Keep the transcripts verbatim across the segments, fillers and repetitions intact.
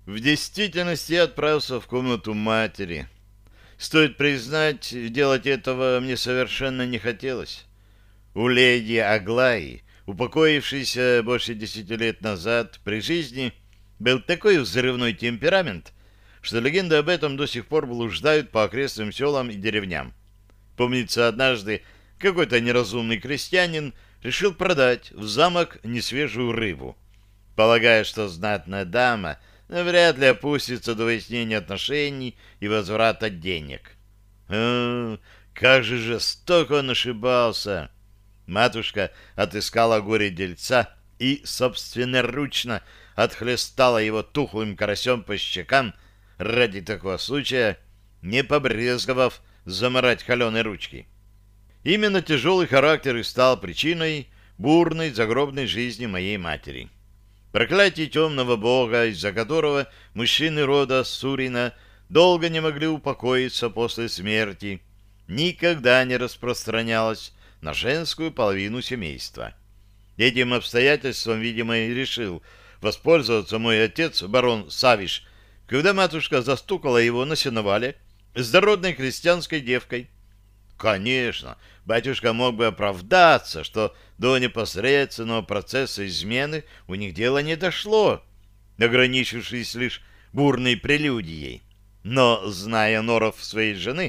В действительности я отправился в комнату матери. Стоит признать, делать этого мне совершенно не хотелось. У леди Аглаи, упокоившейся больше десяти лет назад, при жизни был такой взрывной темперамент, что легенды об этом до сих пор блуждают по окрестным селам и деревням. Помнится, однажды какой-то неразумный крестьянин решил продать в замок несвежую рыбу, полагая, что знатная дама вряд ли опустится до выяснения отношений и возврата денег. А, как же жестоко он ошибался! Матушка отыскала горе-дельца и собственноручно отхлестала его тухлым карасем по щекам ради такого случая, не побрезговав замарать холеные ручки. Именно тяжелый характер и стал причиной бурной загробной жизни моей матери. Проклятие темного бога, из-за которого мужчины рода Сурина долго не могли упокоиться после смерти, никогда не распространялось на женскую половину семейства. Этим обстоятельством, видимо, и решил воспользоваться мой отец, барон Савиш, когда матушка застукала его на сеновале с дородной крестьянской девкой. Конечно, батюшка мог бы оправдаться, что до непосредственного процесса измены у них дело не дошло, ограничившись лишь бурной прелюдией. Но, зная норов своей жены,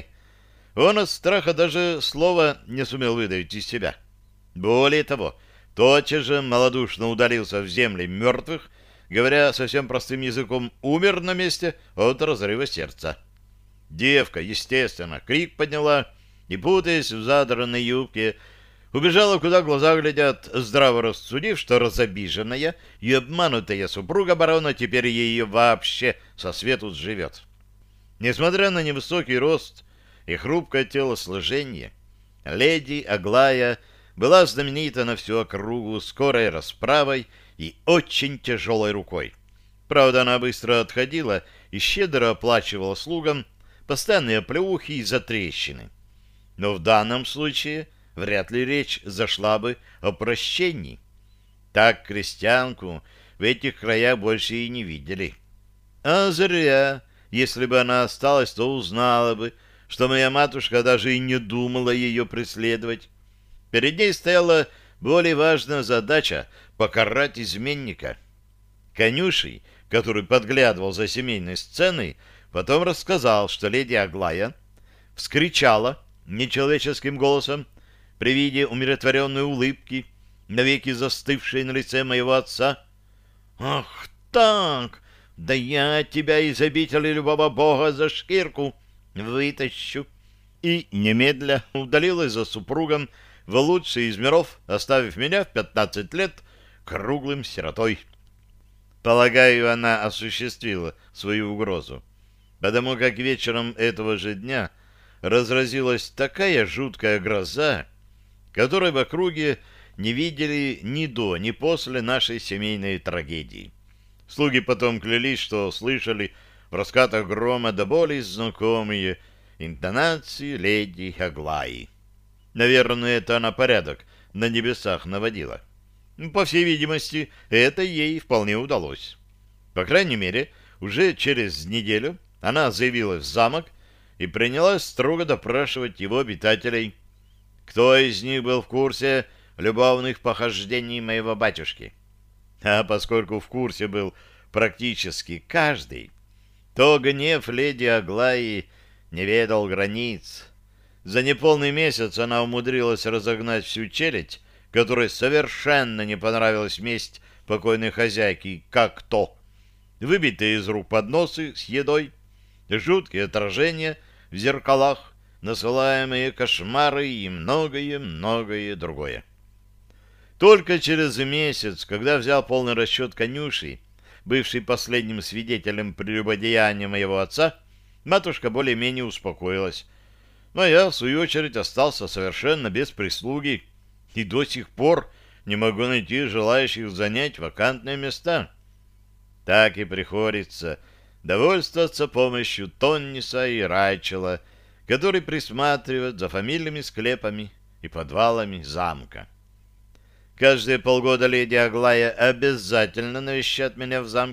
он от страха даже слова не сумел выдавить из себя. Более того, тотчас же малодушно удалился в земли мертвых, говоря совсем простым языком, умер на месте от разрыва сердца. Девка, естественно, крик подняла и, путаясь в задранной юбке, убежала, куда глаза глядят, здраво рассудив, что разобиженная и обманутая супруга барона теперь ее вообще со свету сживет. Несмотря на невысокий рост и хрупкое телосложение, леди Аглая была знаменита на всю округу скорой расправой и очень тяжелой рукой. Правда, она быстро отходила и щедро оплачивала слугам постоянные оплеухи и затрещины. Но в данном случае вряд ли речь зашла бы о прощении. Так крестьянку в этих краях больше и не видели. А зря. Если бы она осталась, то узнала бы, что моя матушка даже и не думала ее преследовать. Перед ней стояла более важная задача — покарать изменника. Конюший, который подглядывал за семейной сценой, потом рассказал, что леди Аглая вскричала нечеловеческим голосом при виде умиротворенной улыбки, навеки застывшей на лице моего отца: «Ах так! Да я тебя из обители любого бога за шкирку вытащу!» И немедля удалилась за супругом в лучший из миров, оставив меня в пятнадцать лет круглым сиротой. Полагаю, она осуществила свою угрозу, потому как вечером этого же дня разразилась такая жуткая гроза, которой в округе не видели ни до, ни после нашей семейной трагедии. Слуги потом клялись, что слышали в раскатах грома до боли знакомые интонации леди Аглаи. Наверное, это она порядок на небесах наводила. По всей видимости, это ей вполне удалось. По крайней мере, уже через неделю она заявилась в замок и принялась строго допрашивать его обитателей. Кто из них был в курсе любовных похождений моего батюшки? А поскольку в курсе был практически каждый, то гнев леди Аглаи не ведал границ. За неполный месяц она умудрилась разогнать всю челядь, которой совершенно не понравилась месть покойной хозяйки, как то выбитые из рук подносы с едой, жуткие отражения в зеркалах, насылаемые кошмары и многое-многое другое. Только через месяц, когда взял полный расчет конюшей, бывший последним свидетелем прелюбодеяния моего отца, матушка более-менее успокоилась. Но я, в свою очередь, остался совершенно без прислуги и до сих пор не могу найти желающих занять вакантные места. Так и приходится довольствоваться помощью Тонниса и Райчела, который присматривает за фамильными склепами и подвалами замка. Каждые полгода леди Аглая обязательно навещает меня в замке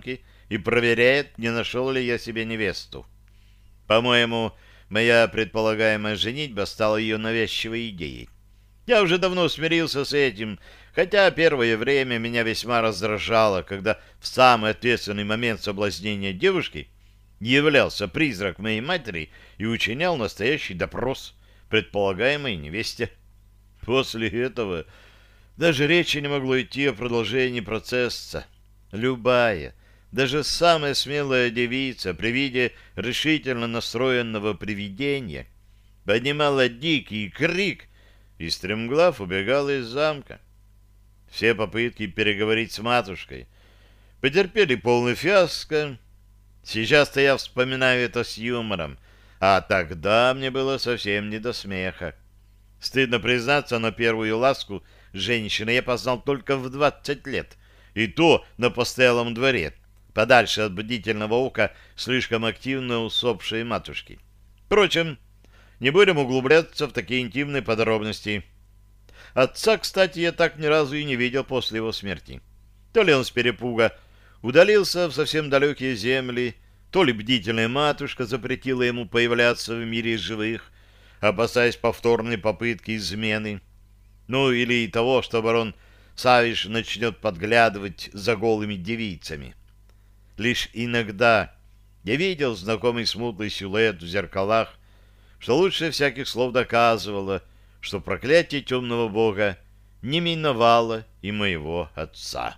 и проверяет, не нашел ли я себе невесту. По-моему, моя предполагаемая женитьба стала ее навязчивой идеей. Я уже давно смирился с этим, хотя первое время меня весьма раздражало, когда в самый ответственный момент соблазнения девушки являлся призрак моей матери и учинял настоящий допрос предполагаемой невесте. После этого даже речи не могло идти о продолжении процесса. Любая, даже самая смелая девица при виде решительно настроенного привидения поднимала дикий крик и стремглав убегала из замка. Все попытки переговорить с матушкой потерпели полный фиаско. Сейчас-то я вспоминаю это с юмором, а тогда мне было совсем не до смеха. Стыдно признаться, на первую ласку женщины я познал только в двадцать лет, и то на постоялом дворе, подальше от бдительного ока слишком активно усопшей матушки. Впрочем, не будем углубляться в такие интимные подробности. Отца, кстати, я так ни разу и не видел после его смерти. То ли он с перепуга удалился в совсем далекие земли, то ли бдительная матушка запретила ему появляться в мире живых, опасаясь повторной попытки измены. Ну, или и того, что барон Савиш начнет подглядывать за голыми девицами. Лишь иногда я видел знакомый смутный силуэт в зеркалах, что лучше всяких слов доказывало, что проклятие темного бога не миновало и моего отца.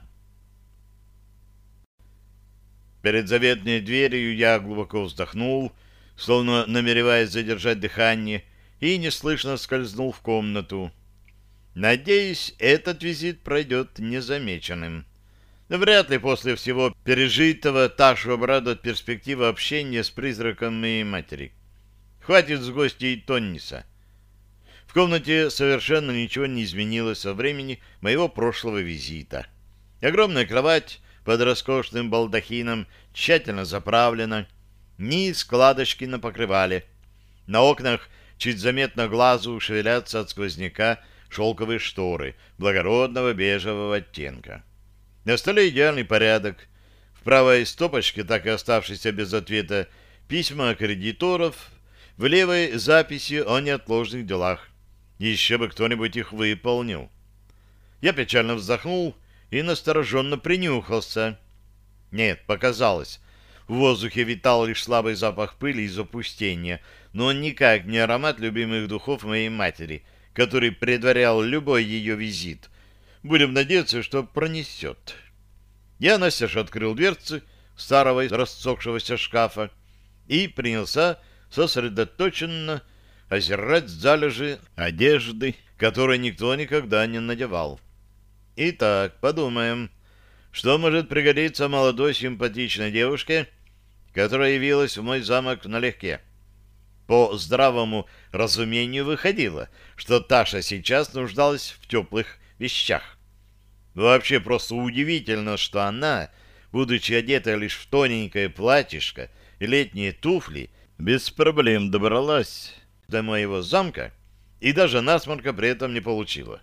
Перед заветной дверью я глубоко вздохнул, словно намереваясь задержать дыхание, и неслышно скользнул в комнату. Надеюсь, этот визит пройдет незамеченным. Но вряд ли после всего пережитого Ташу обрадует перспектива общения с призраком моей матери. Хватит с гостей Тонниса. В комнате совершенно ничего не изменилось со времени моего прошлого визита. Огромная кровать под роскошным балдахином тщательно заправлена, ни складочки на покрывале. На окнах чуть заметно глазу шевелятся от сквозняка шелковые шторы благородного бежевого оттенка. На столе идеальный порядок. В правой стопочке, так и оставшейся без ответа, письма кредиторов, в левой записи о неотложных делах. Еще бы кто-нибудь их выполнил. Я печально вздохнул и настороженно принюхался. Нет, показалось. В воздухе витал лишь слабый запах пыли и запустения, но никак не аромат любимых духов моей матери, который предварял любой ее визит. Будем надеяться, что пронесет. Я настежь открыл дверцы старого рассохшегося шкафа и принялся сосредоточенно озирать залежи одежды, которую никто никогда не надевал. Итак, подумаем, что может пригодиться молодой симпатичной девушке, которая явилась в мой замок налегке. По здравому разумению выходило, что Таша сейчас нуждалась в теплых вещах. Вообще просто удивительно, что она, будучи одета лишь в тоненькое платьишко и летние туфли, без проблем добралась до моего замка и даже насморка при этом не получила.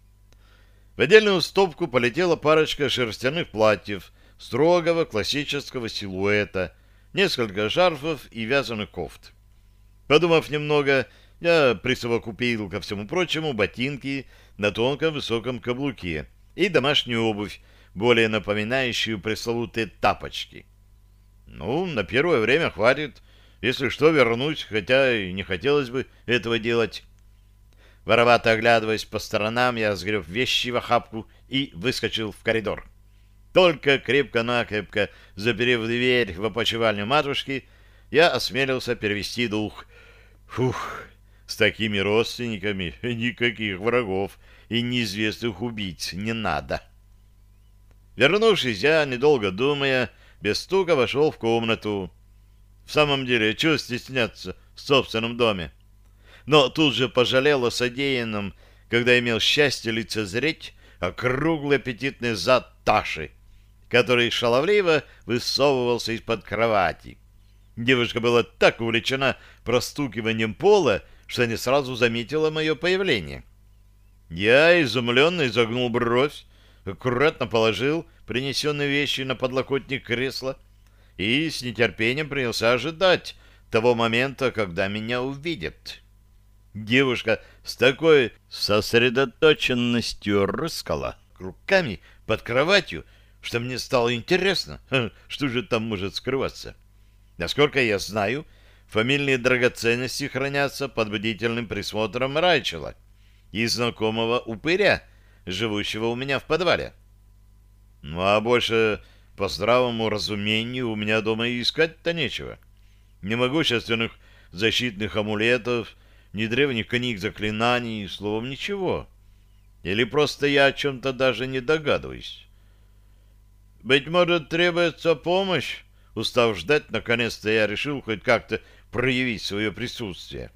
В отдельную стопку полетела парочка шерстяных платьев строгого классического силуэта, несколько шарфов и вязаных кофт. Подумав немного, я присовокупил ко всему прочему ботинки на тонком высоком каблуке и домашнюю обувь, более напоминающую пресловутые тапочки. Ну, на первое время хватит. Если что, вернусь, хотя и не хотелось бы этого делать. Воровато оглядываясь по сторонам, я сгреб вещи в охапку и выскочил в коридор. Только крепко-накрепко заперев дверь в опочивальню матушки, я осмелился перевести дух. Фух, с такими родственниками никаких врагов и неизвестных убийц не надо. Вернувшись, я, недолго думая, без стука вошел в комнату. В самом деле, чего стесняться в собственном доме? Но тут же пожалел о содеянном, когда имел счастье лицезреть округлый аппетитный зад Таши, который шаловливо высовывался из-под кровати. Девушка была так увлечена простукиванием пола, что не сразу заметила мое появление. Я, изумленно изогнул бровь, аккуратно положил принесенные вещи на подлокотник кресла и с нетерпением принялся ожидать того момента, когда меня увидят. Девушка с такой сосредоточенностью рыскала руками под кроватью, что мне стало интересно, что же там может скрываться. Насколько я знаю, фамильные драгоценности хранятся под бдительным присмотром Райчела и знакомого упыря, живущего у меня в подвале. Ну а больше, по здравому разумению, у меня дома и искать-то нечего. Ни могущественных защитных амулетов, ни древних книг заклинаний, словом, ничего. Или просто я о чем-то даже не догадываюсь. Быть может, требуется помощь? Устав ждать, наконец-то я решил хоть как-то проявить свое присутствие.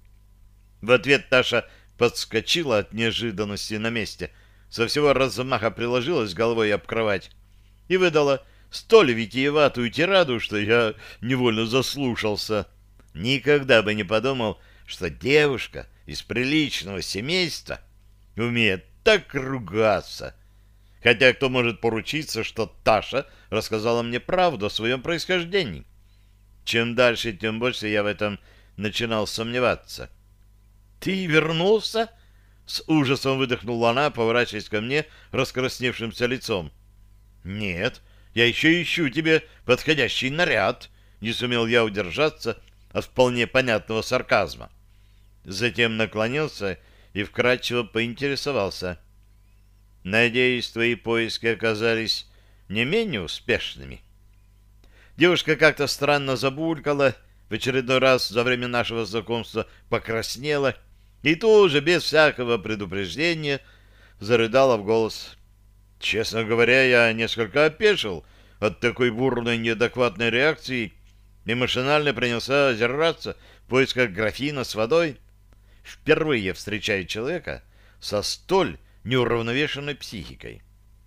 В ответ Таша подскочила от неожиданности на месте, со всего размаха приложилась головой об кровать и выдала столь витиеватую тираду, что я невольно заслушался. Никогда бы не подумал, что девушка из приличного семейства умеет так ругаться. Хотя кто может поручиться, что Таша рассказала мне правду о своем происхождении? Чем дальше, тем больше я в этом начинал сомневаться. «Ты вернулся?» — с ужасом выдохнула она, поворачиваясь ко мне раскрасневшимся лицом. «Нет, я еще ищу тебе подходящий наряд», — не сумел я удержаться от вполне понятного сарказма. Затем наклонился и вкратчиво поинтересовался. «Надеюсь, твои поиски оказались не менее успешными?» Девушка как-то странно забулькала, в очередной раз за время нашего знакомства покраснела и тоже, без всякого предупреждения, зарыдала в голос. Честно говоря, я несколько опешил от такой бурной неадекватной реакции и машинально принялся озираться в поисках графина с водой. Впервые встречаю человека со столь неуравновешенной психикой.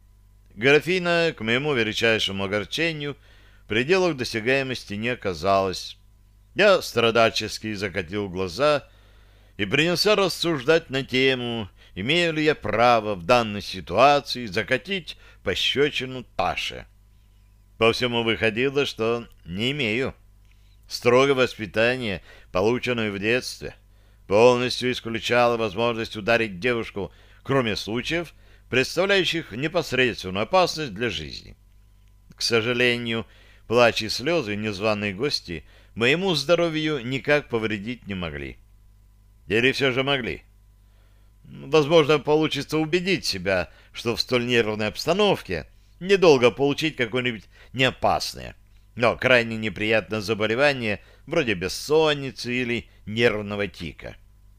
Графина, к моему величайшему огорчению, пределов досягаемости не оказалось. Я страдальчески закатил глаза и принялся рассуждать на тему, имею ли я право в данной ситуации закатить пощечину Таше. По всему выходило, что не имею. Строгое воспитание, полученное в детстве, полностью исключало возможность ударить девушку, кроме случаев, представляющих непосредственную опасность для жизни. К сожалению, плач и слезы незваные гости моему здоровью никак повредить не могли. Или все же могли? Возможно, получится убедить себя, что в столь нервной обстановке недолго получить какое-нибудь неопасное, но крайне неприятное заболевание, вроде бессонницы или нервного тика.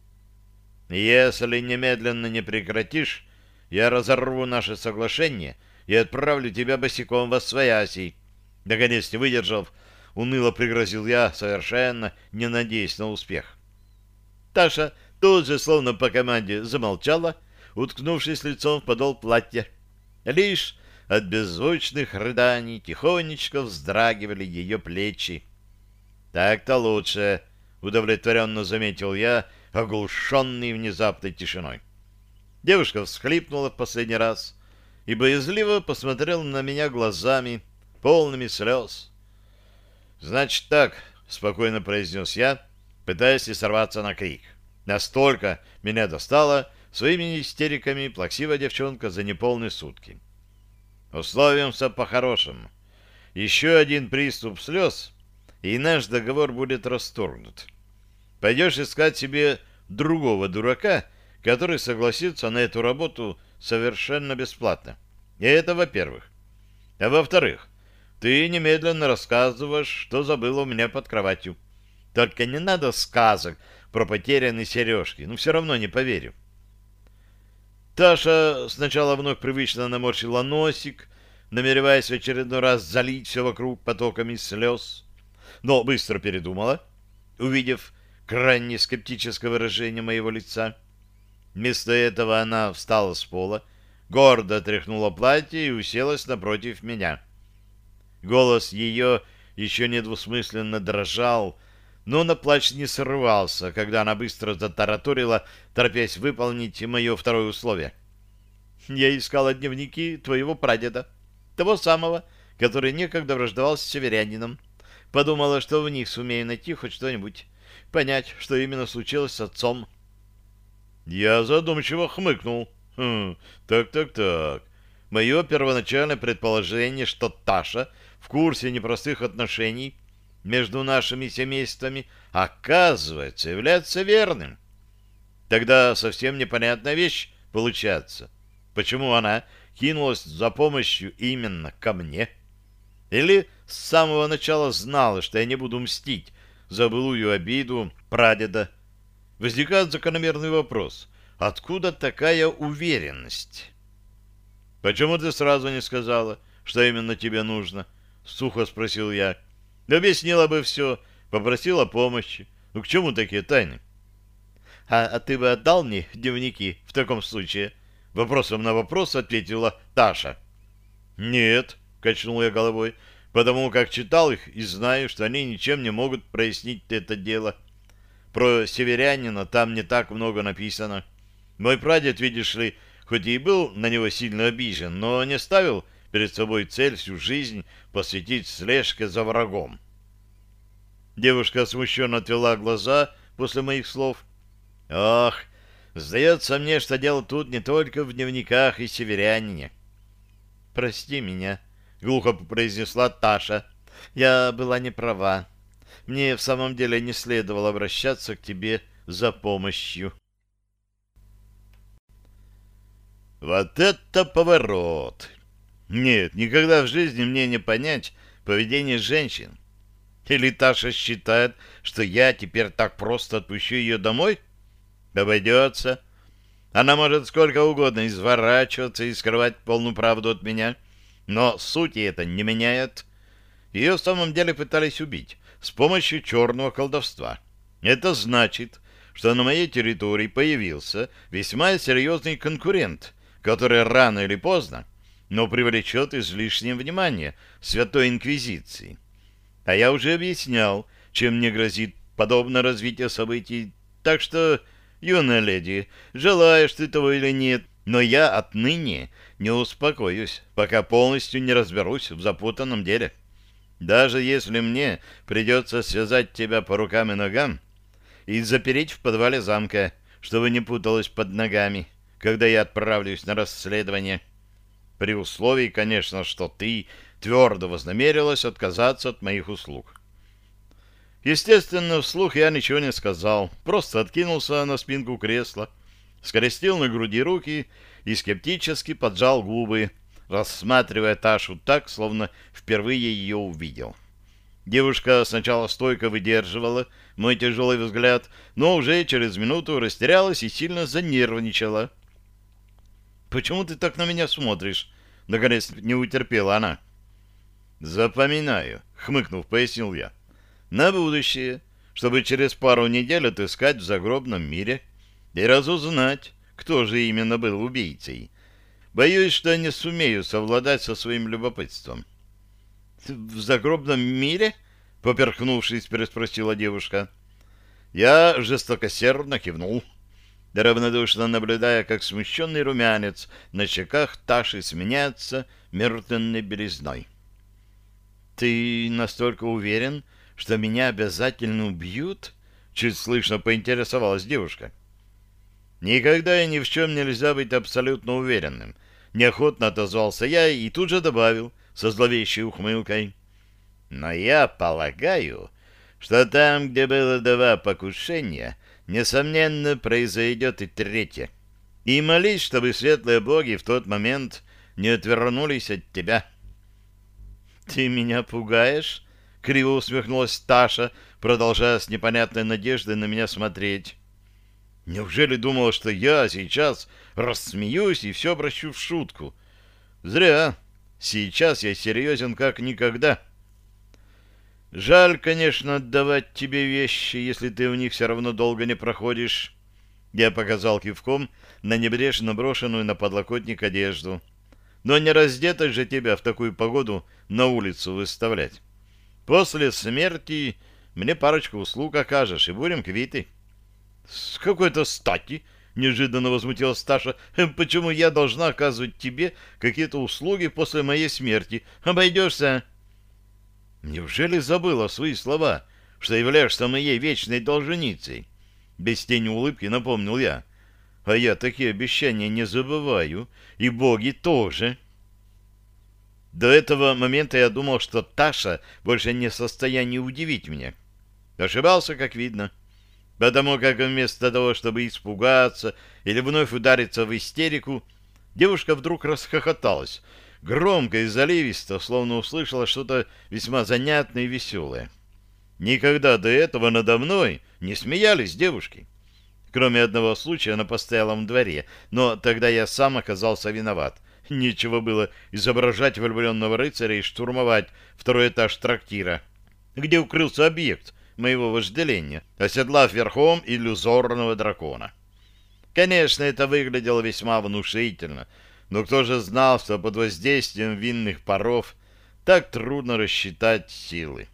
Если немедленно не прекратишь, я разорву наше соглашение и отправлю тебя босиком восвояси. Наконец, не выдержав, уныло пригрозил я, совершенно не надеясь на успех. Таша тут же, словно по команде, замолчала, уткнувшись лицом в подол платья. Лишь от беззвучных рыданий тихонечко вздрагивали ее плечи. «Так-то лучше», — удовлетворенно заметил я, оглушенный внезапной тишиной. Девушка всхлипнула в последний раз и боязливо посмотрела на меня глазами, полными слез. «Значит так», — спокойно произнес я, пытаясь не сорваться на крик. Настолько меня достала своими истериками плаксивая девчонка за неполные сутки. «Условимся по-хорошему. Еще один приступ слез, и наш договор будет расторгнут. Пойдешь искать себе другого дурака, который согласится на эту работу совершенно бесплатно. И это во-первых. А во-вторых, ты немедленно рассказываешь, что забыла у меня под кроватью. Только не надо сказок про потерянные сережки, ну все равно не поверю». Таша сначала вновь привычно наморщила носик, намереваясь в очередной раз залить все вокруг потоками слез, но быстро передумала, увидев крайне скептическое выражение моего лица. Вместо этого она встала с пола, гордо отряхнула платье и уселась напротив меня. Голос ее еще недвусмысленно дрожал, но на плач не срывался, когда она быстро затараторила, торопясь выполнить мое второе условие. «Я искала дневники твоего прадеда, того самого, который некогда враждовал с северянином. Подумала, что в них сумею найти хоть что-нибудь, понять, что именно случилось с отцом. Я задумчиво хмыкнул. Хм, так-так-так. Мое первоначальное предположение, что Таша в курсе непростых отношений между нашими семействами, оказывается, является верным. Тогда совсем непонятная вещь получается. Почему она кинулась за помощью именно ко мне? Или с самого начала знала, что я не буду мстить за былую обиду прадеда? Возникает закономерный вопрос. Откуда такая уверенность? «Почему ты сразу не сказала, что именно тебе нужно?» — сухо спросил я. «Объяснила бы все, попросила помощи. Ну к чему такие тайны?» «А, а ты бы отдал мне дневники в таком случае?» Вопросом на вопрос ответила Таша. «Нет», — качнул я головой, «потому как читал их и знаю, что они ничем не могут прояснить это дело. Про северянина там не так много написано. Мой прадед, видишь ли, хоть и был на него сильно обижен, но не ставил перед собой цель всю жизнь посвятить слежке за врагом». Девушка смущенно отвела глаза после моих слов. «Ох, сдается мне, что дело тут не только в дневниках и северянине». «Прости меня», — глухо произнесла Таша. «Я была не права. Мне в самом деле не следовало обращаться к тебе за помощью». Вот это поворот! Нет, никогда в жизни мне не понять поведение женщин. Или Таша считает, что я теперь так просто отпущу ее домой? Обойдется. Она может сколько угодно изворачиваться и скрывать полную правду от меня, но сути это не меняет. Ее в самом деле пытались убить с помощью черного колдовства. Это значит, что на моей территории появился весьма серьезный конкурент, который рано или поздно, но привлечет излишнее внимание Святой Инквизиции. А я уже объяснял, чем мне грозит подобное развитие событий, так что, юная леди, желаешь ты того или нет, но я отныне не успокоюсь, пока полностью не разберусь в запутанном деле. Даже если мне придется связать тебя по рукам и ногам и запереть в подвале замка, чтобы не путалось под ногами, когда я отправлюсь на расследование. При условии, конечно, что ты твердо вознамерилась отказаться от моих услуг». Естественно, вслух я ничего не сказал, просто откинулся на спинку кресла, скрестил на груди руки и скептически поджал губы, рассматривая Ташу так, словно впервые ее увидел. Девушка сначала стойко выдерживала мой тяжелый взгляд, но уже через минуту растерялась и сильно занервничала. «Почему ты так на меня смотришь?» — наконец не утерпела она. «Запоминаю», — хмыкнув, пояснил я. «На будущее, чтобы через пару недель отыскать в загробном мире и разузнать, кто же именно был убийцей. Боюсь, что не сумею совладать со своим любопытством». «В загробном мире?» — поперхнувшись, переспросила девушка. Я жестокосердно кивнул, равнодушно наблюдая, как смущенный румянец на щеках Таши сменяется мертвенной белизной. «Ты настолько уверен, что меня обязательно убьют?» — чуть слышно поинтересовалась девушка. «Никогда и ни в чем нельзя быть абсолютно уверенным», — неохотно отозвался я и тут же добавил со зловещей ухмылкой. «Но я полагаю, что там, где было два покушения, несомненно, произойдет и третье. И молись, чтобы светлые боги в тот момент не отвернулись от тебя». «Ты меня пугаешь?» — криво усмехнулась Таша, продолжая с непонятной надеждой на меня смотреть. «Неужели думала, что я сейчас рассмеюсь и все обращу в шутку? Зря. Сейчас я серьезен как никогда. Жаль, конечно, отдавать тебе вещи, если ты в них все равно долго не проходишь». Я показал кивком на небрежно брошенную на подлокотник одежду. «Но не раздетой же тебя в такую погоду на улицу выставлять. После смерти мне парочку услуг окажешь, и будем квиты». «С какой-то стати?» — неожиданно возмутилась Таша. «Почему я должна оказывать тебе какие-то услуги после моей смерти? Обойдешься?» «Неужели забыла свои слова, что являешься моей вечной должницей?» Без тени улыбки напомнил я. «А я такие обещания не забываю, и боги тоже». До этого момента я думал, что Таша больше не в состоянии удивить меня. Ошибался, как видно. Потому как вместо того, чтобы испугаться или вновь удариться в истерику, девушка вдруг расхохоталась, громко и заливисто, словно услышала что-то весьма занятное и веселое. Никогда до этого надо мной не смеялись девушки. Кроме одного случая на постоялом дворе, но тогда я сам оказался виноват. Нечего было изображать влюбленного рыцаря и штурмовать второй этаж трактира, где укрылся объект моего вожделения, оседлав верхом иллюзорного дракона. Конечно, это выглядело весьма внушительно, но кто же знал, что под воздействием винных паров так трудно рассчитать силы.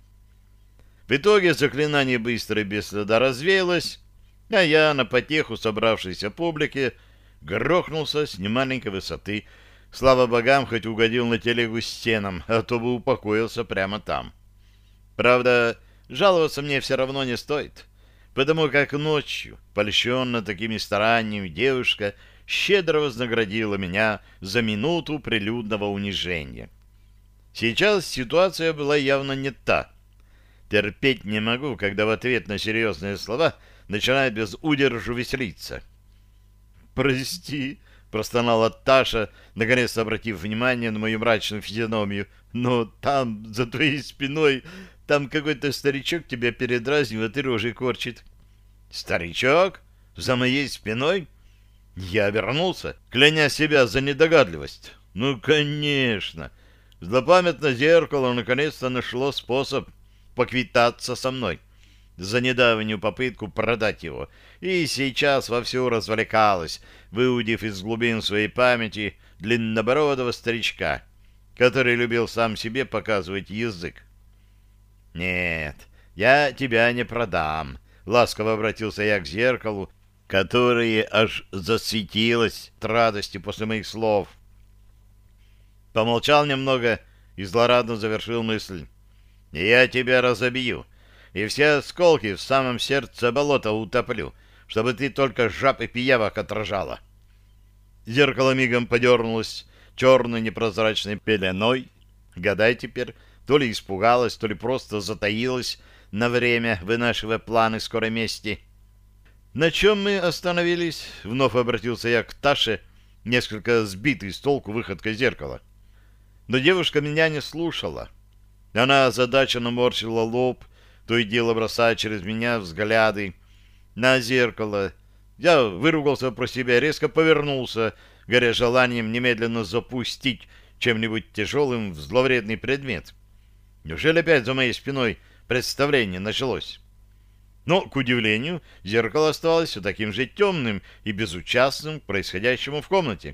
В итоге заклинание быстро и без следа развеялось, а я на потеху собравшейся публике грохнулся с немаленькой высоты. Слава богам, хоть угодил на телегу стенам, а то бы упокоился прямо там. Правда, жаловаться мне все равно не стоит, потому как ночью, польщенно такими стараниями, девушка щедро вознаградила меня за минуту прилюдного унижения. Сейчас ситуация была явно не та. Терпеть не могу, когда в ответ на серьезные слова начинает без удержу веселиться. «Прости», — простонала Таша, наконец обратив внимание на мою мрачную физиономию, «но там, за твоей спиной, там какой-то старичок тебя передразнивает и рожей корчит». «Старичок? За моей спиной?» Я обернулся, кляня себя за недогадливость. «Ну, конечно!» Злопамятное зеркало наконец-то нашло способ поквитаться со мной за недавнюю попытку продать его, и сейчас вовсю развлекалась, выудив из глубин своей памяти длиннобородого старичка, который любил сам себе показывать язык. «Нет, я тебя не продам», — ласково обратился я к зеркалу, которое аж засветилось от радости после моих слов. Помолчал немного и злорадно завершил мысль. «Я тебя разобью, и все осколки в самом сердце болота утоплю, чтобы ты только жаб и пиявок отражала». Зеркало мигом подернулось черной непрозрачной пеленой. Гадай теперь, то ли испугалась, то ли просто затаилась на время, вынашивая планы скорой мести. «На чем мы остановились?» — вновь обратился я к Таше, несколько сбитый с толку выходкой зеркала. Но девушка меня не слушала. Она озадаченно морщила лоб, то и дело бросая через меня взгляды на зеркало. Я выругался про себя, резко повернулся, горя желанием немедленно запустить чем-нибудь тяжелым в зловредный предмет. Неужели опять за моей спиной представление началось? Но, к удивлению, зеркало оставалось все таким же темным и безучастным к происходящему в комнате.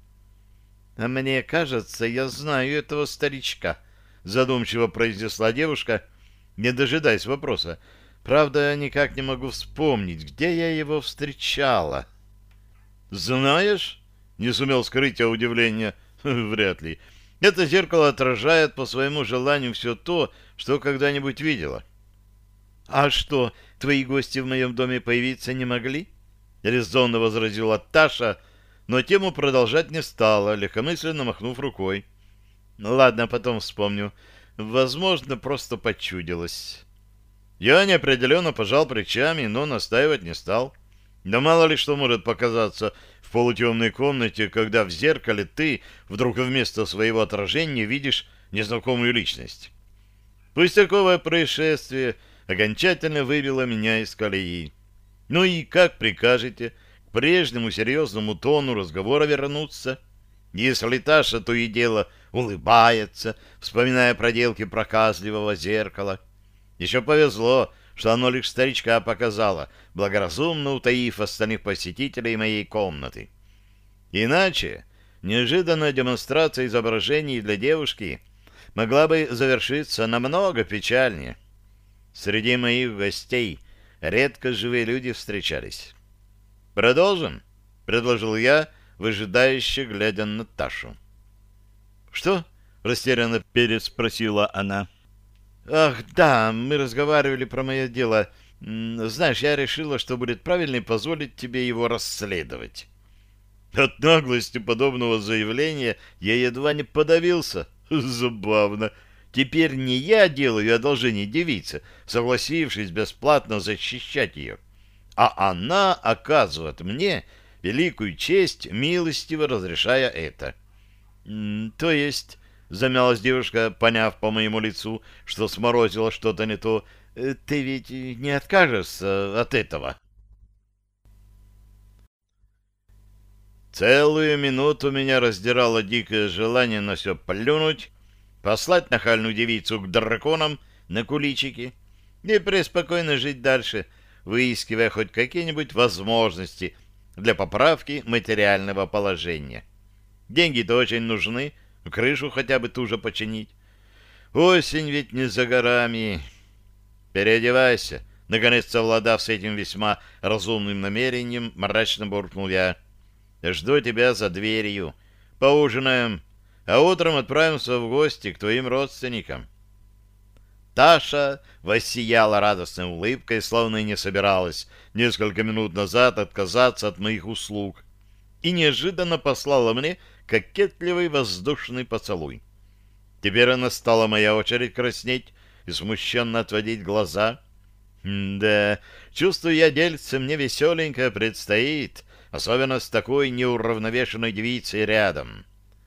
«А мне кажется, я знаю этого старичка», — задумчиво произнесла девушка, не дожидаясь вопроса. «Правда, никак не могу вспомнить, где я его встречала». «Знаешь?» — не сумел скрыть я удивление. «Вряд ли. Это зеркало отражает по своему желанию все то, что когда-нибудь видела». «А что, твои гости в моем доме появиться не могли?» — резонно возразила Таша, но тему продолжать не стала, легкомысленно махнув рукой. «Ну ладно, потом вспомню. Возможно, просто почудилось». Я неопределенно пожал плечами, но настаивать не стал. Да мало ли что может показаться в полутемной комнате, когда в зеркале ты вдруг вместо своего отражения видишь незнакомую личность. Пустяковое происшествие окончательно выбило меня из колеи. Ну и как прикажете к прежнему серьезному тону разговора вернуться, если Таша то и дело улыбается, вспоминая проделки проказливого зеркала? Еще повезло, что оно лишь старичка показало, благоразумно утаив остальных посетителей моей комнаты. Иначе неожиданная демонстрация изображений для девушки могла бы завершиться намного печальнее. Среди моих гостей редко живые люди встречались. Продолжим? — предложил я, выжидающе глядя на Ташу. «Что?» — растерянно переспросила она. «Ах, да, мы разговаривали про мое дело. Знаешь, я решила, что будет правильно позволить тебе его расследовать». От наглости подобного заявления я едва не подавился. Забавно. Теперь не я делаю одолжение девице, согласившись бесплатно защищать ее, а она оказывает мне великую честь, милостиво разрешая это. — То есть, — замялась девушка, поняв по моему лицу, что сморозила что-то не то, — ты ведь не откажешься от этого? Целую минуту меня раздирало дикое желание на все плюнуть, послать нахальную девицу к драконам на куличики и преспокойно жить дальше, выискивая хоть какие-нибудь возможности для поправки материального положения. Деньги-то очень нужны, крышу хотя бы ту же починить. Осень ведь не за горами. Переодевайся. Наконец, совладав с этим весьма разумным намерением, мрачно буркнул я. Жду тебя за дверью. Поужинаем, а утром отправимся в гости к твоим родственникам. Таша воссияла радостной улыбкой, словно и не собиралась несколько минут назад отказаться от моих услуг, и неожиданно послала мне кокетливый воздушный поцелуй. Теперь настала моя очередь краснеть и смущенно отводить глаза. Да, чувствую я, дельце мне веселенькое предстоит, особенно с такой неуравновешенной девицей рядом.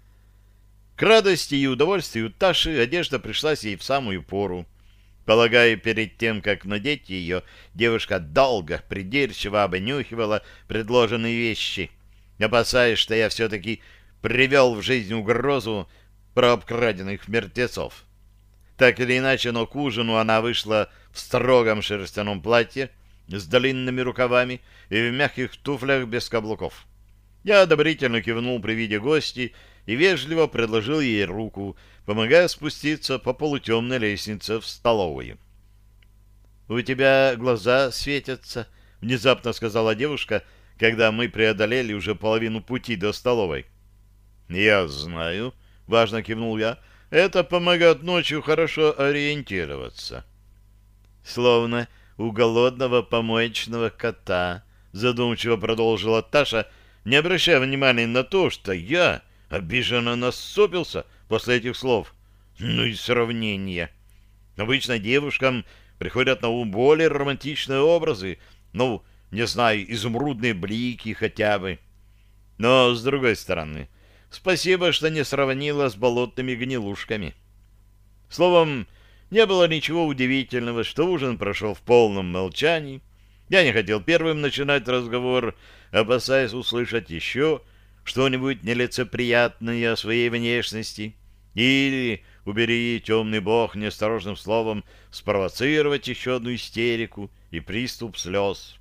К радости и удовольствию Таши одежда пришлась ей в самую пору. Полагаю, перед тем, как надеть ее, девушка долго, придирчиво обнюхивала предложенные вещи, опасаясь, что я все-таки привел в жизнь угрозу про обкраденных мертвецов. Так или иначе, но к ужину она вышла в строгом шерстяном платье с длинными рукавами и в мягких туфлях без каблуков. Я одобрительно кивнул при виде гостей и вежливо предложил ей руку, помогая спуститься по полутемной лестнице в столовую. — У тебя глаза светятся, — внезапно сказала девушка, когда мы преодолели уже половину пути до столовой. — Я знаю, — важно кивнул я, — это помогает ночью хорошо ориентироваться. — Словно у голодного помоечного кота, — задумчиво продолжила Таша, не обращая внимания на то, что я обиженно насупился после этих слов. Ну и сравнение. Обычно девушкам приходят на ум более романтичные образы, ну, не знаю, изумрудные блики хотя бы. Но, с другой стороны, спасибо, что не сравнила с болотными гнилушками. Словом, не было ничего удивительного, что ужин прошел в полном молчании. Я не хотел первым начинать разговор, опасаясь услышать еще что-нибудь нелицеприятное о своей внешности или, убери, темный бог, неосторожным словом спровоцировать еще одну истерику и приступ слез.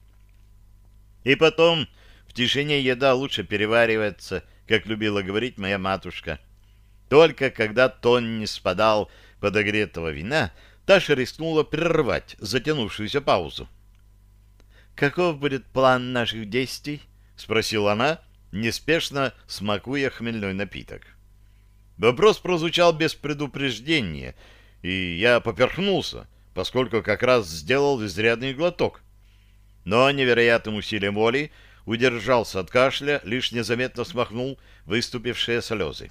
И потом в тишине еда лучше переваривается, как любила говорить моя матушка. Только когда тон не спадал подогретого вина, Таша рискнула прервать затянувшуюся паузу. «Каков будет план наших действий?» — спросила она, неспешно смакуя хмельной напиток. Вопрос прозвучал без предупреждения, и я поперхнулся, поскольку как раз сделал изрядный глоток. Но невероятным усилием воли удержался от кашля, лишь незаметно смахнул выступившие слезы.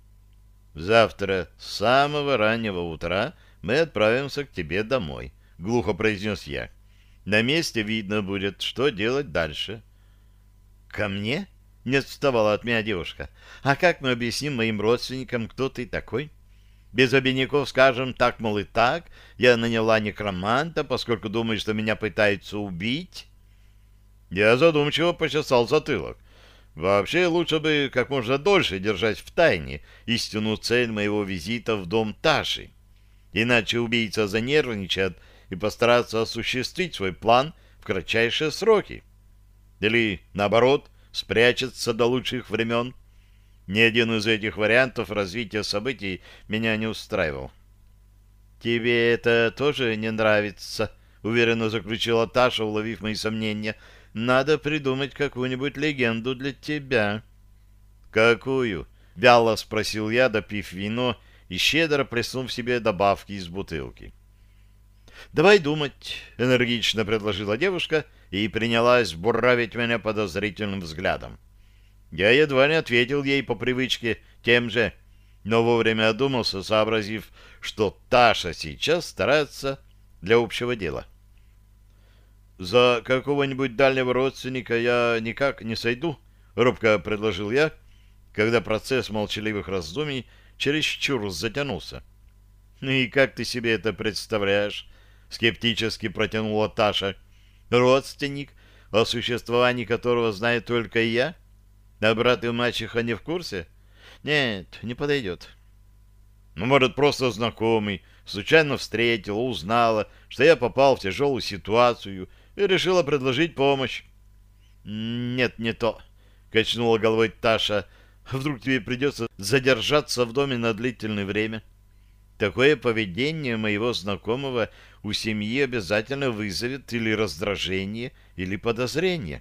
«Завтра с самого раннего утра мы отправимся к тебе домой», — глухо произнес я. «На месте видно будет, что делать дальше». «Ко мне?» — не отставала от меня девушка. «А как мы объясним моим родственникам, кто ты такой? Без обиняков скажем, так, мол, и так, я наняла некроманта, поскольку думаю, что меня пытаются убить». Я задумчиво почесал затылок. Вообще, лучше бы как можно дольше держать в тайне истинную цель моего визита в дом Таши. Иначе убийца занервничает и постарается осуществить свой план в кратчайшие сроки. Или, наоборот, спрячется до лучших времен. Ни один из этих вариантов развития событий меня не устраивал. «Тебе это тоже не нравится?» — уверенно заключила Таша, уловив мои сомнения. надо придумать какую-нибудь легенду для тебя». «Какую?» — вяло спросил я, допив вино и щедро плеснув себе добавки из бутылки. «Давай думать», — энергично предложила девушка и принялась буравить меня подозрительным взглядом. Я едва не ответил ей по привычке тем же, но вовремя одумался, сообразив, что Таша сейчас старается для общего дела. «За какого-нибудь дальнего родственника я никак не сойду», — робко предложил я, когда процесс молчаливых раздумий чересчур затянулся. «Ну и как ты себе это представляешь?» — скептически протянула Таша. «Родственник, о существовании которого знаю только я? А брат и мачеха не в курсе? Нет, не подойдет». «Ну, может, просто знакомый, случайно встретила, узнала, что я попал в тяжелую ситуацию и решила предложить помощь». «Нет, не то», — качнула головой Таша. «Вдруг тебе придется задержаться в доме на длительное время? Такое поведение моего знакомого у семьи обязательно вызовет или раздражение, или подозрение».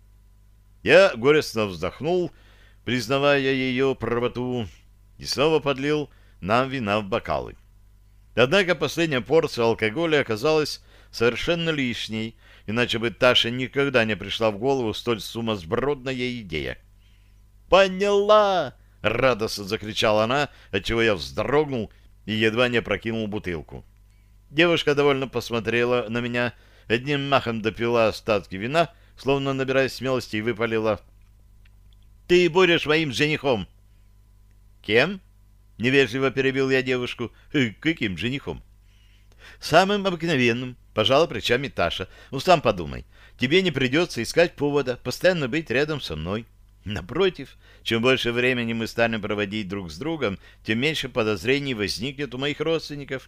Я горестно вздохнул, признавая ее правоту, и снова подлил нам вина в бокалы. Однако последняя порция алкоголя оказалась совершенно лишней, иначе бы Таше никогда не пришла в голову столь сумасбродная идея. «Поняла!» — радостно закричала она, отчего я вздрогнул и едва не опрокинул бутылку. Девушка довольно посмотрела на меня, одним махом допила остатки вина, словно набираясь смелости, и выпалила: «Ты будешь моим женихом!» «Кем?» — невежливо перебил я девушку. «Каким женихом?» «Самым обыкновенным», — пожала плечами Таша. «Ну, сам подумай, тебе не придется искать повода постоянно быть рядом со мной. Напротив, чем больше времени мы станем проводить друг с другом, тем меньше подозрений возникнет у моих родственников».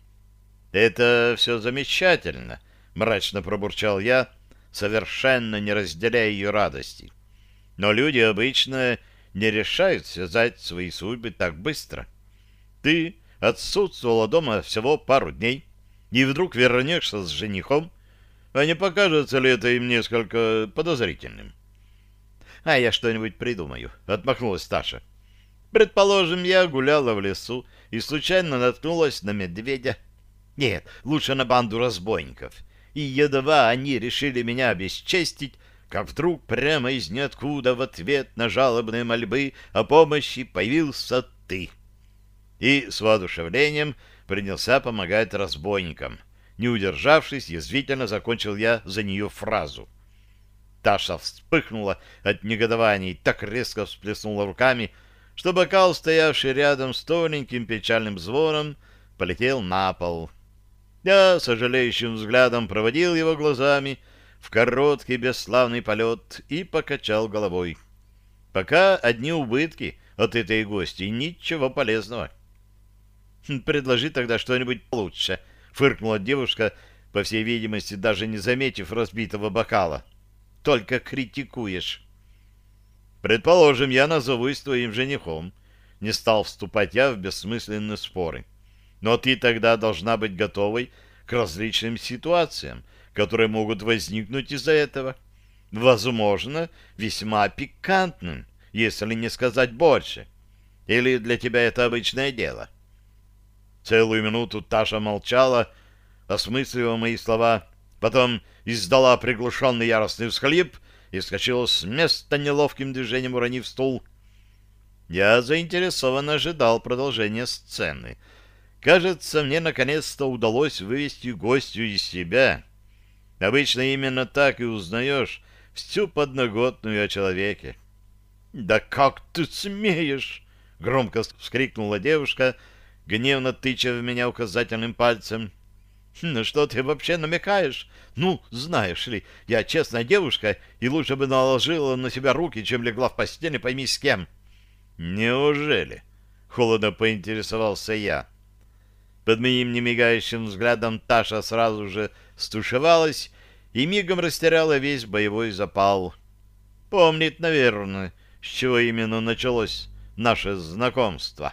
«Это все замечательно», — мрачно пробурчал я, совершенно не разделяя ее радости. «Но люди обычно не решают связать свои судьбы так быстро. Ты отсутствовала дома всего пару дней, и вдруг вернешься с женихом, а не покажется ли это им несколько подозрительным?» «А я что-нибудь придумаю», — отмахнулась Таша. «Предположим, я гуляла в лесу и случайно наткнулась на медведя. Нет, лучше на банду разбойников. И едва они решили меня обесчестить, как вдруг прямо из ниоткуда в ответ на жалобные мольбы о помощи появился ты». И с воодушевлением принялся помогать разбойникам. Не удержавшись, язвительно закончил я за нее фразу. Таша вспыхнула от негодования и так резко всплеснула руками, что бокал, стоявший рядом с тоненьким печальным звоном, полетел на пол. Я сожалеющим взглядом проводил его глазами в короткий бесславный полет и покачал головой. Пока одни убытки от этой гости, ничего полезного. «Предложи тогда что-нибудь получше», — фыркнула девушка, по всей видимости, даже не заметив разбитого бокала. «Только критикуешь». «Предположим, я назовусь твоим женихом». Не стал вступать я в бессмысленные споры. «Но ты тогда должна быть готовой к различным ситуациям, которые могут возникнуть из-за этого. Возможно, весьма пикантным, если не сказать больше. Или для тебя это обычное дело?» Целую минуту Таша молчала, осмысливая мои слова, потом издала приглушенный яростный всхлип и вскочила с места, неловким движением уронив стул. Я заинтересованно ожидал продолжения сцены. Кажется, мне наконец-то удалось вывести гостью из себя. Обычно именно так и узнаешь всю подноготную о человеке. «Да как ты смеешь!» — громко вскрикнула девушка, гневно тыча в меня указательным пальцем. «Ну что ты вообще намекаешь? Ну, знаешь ли, я честная девушка, и лучше бы наложила на себя руки, чем легла в постель, не пойми с кем». «Неужели?» — холодно поинтересовался я. Под моим немигающим взглядом Таша сразу же стушевалась и мигом растеряла весь боевой запал. Помнит, наверное, с чего именно началось наше знакомство.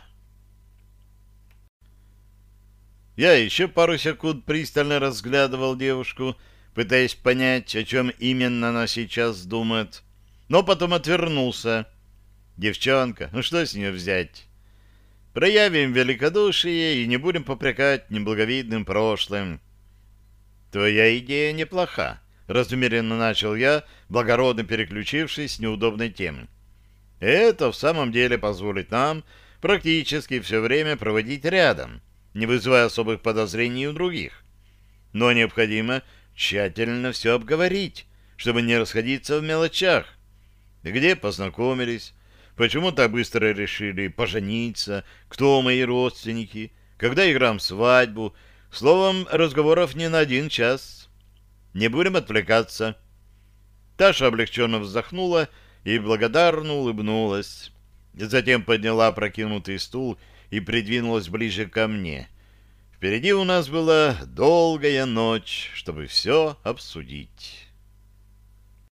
Я еще пару секунд пристально разглядывал девушку, пытаясь понять, о чем именно она сейчас думает, но потом отвернулся. Девчонка, ну что с нее взять? Проявим великодушие и не будем попрекать неблаговидным прошлым. Твоя идея неплоха, размеренно начал я, благородно переключившись с неудобной темы. Это в самом деле позволит нам практически все время проводить рядом, не вызывая особых подозрений у других. Но необходимо тщательно все обговорить, чтобы не расходиться в мелочах. Где познакомились, почему так быстро решили пожениться, кто мои родственники, когда играем свадьбу. Словом, разговоров не на один час. Не будем отвлекаться. Таша облегченно вздохнула и благодарно улыбнулась. Затем подняла опрокинутый стул и придвинулась ближе ко мне. Впереди у нас была долгая ночь, чтобы все обсудить.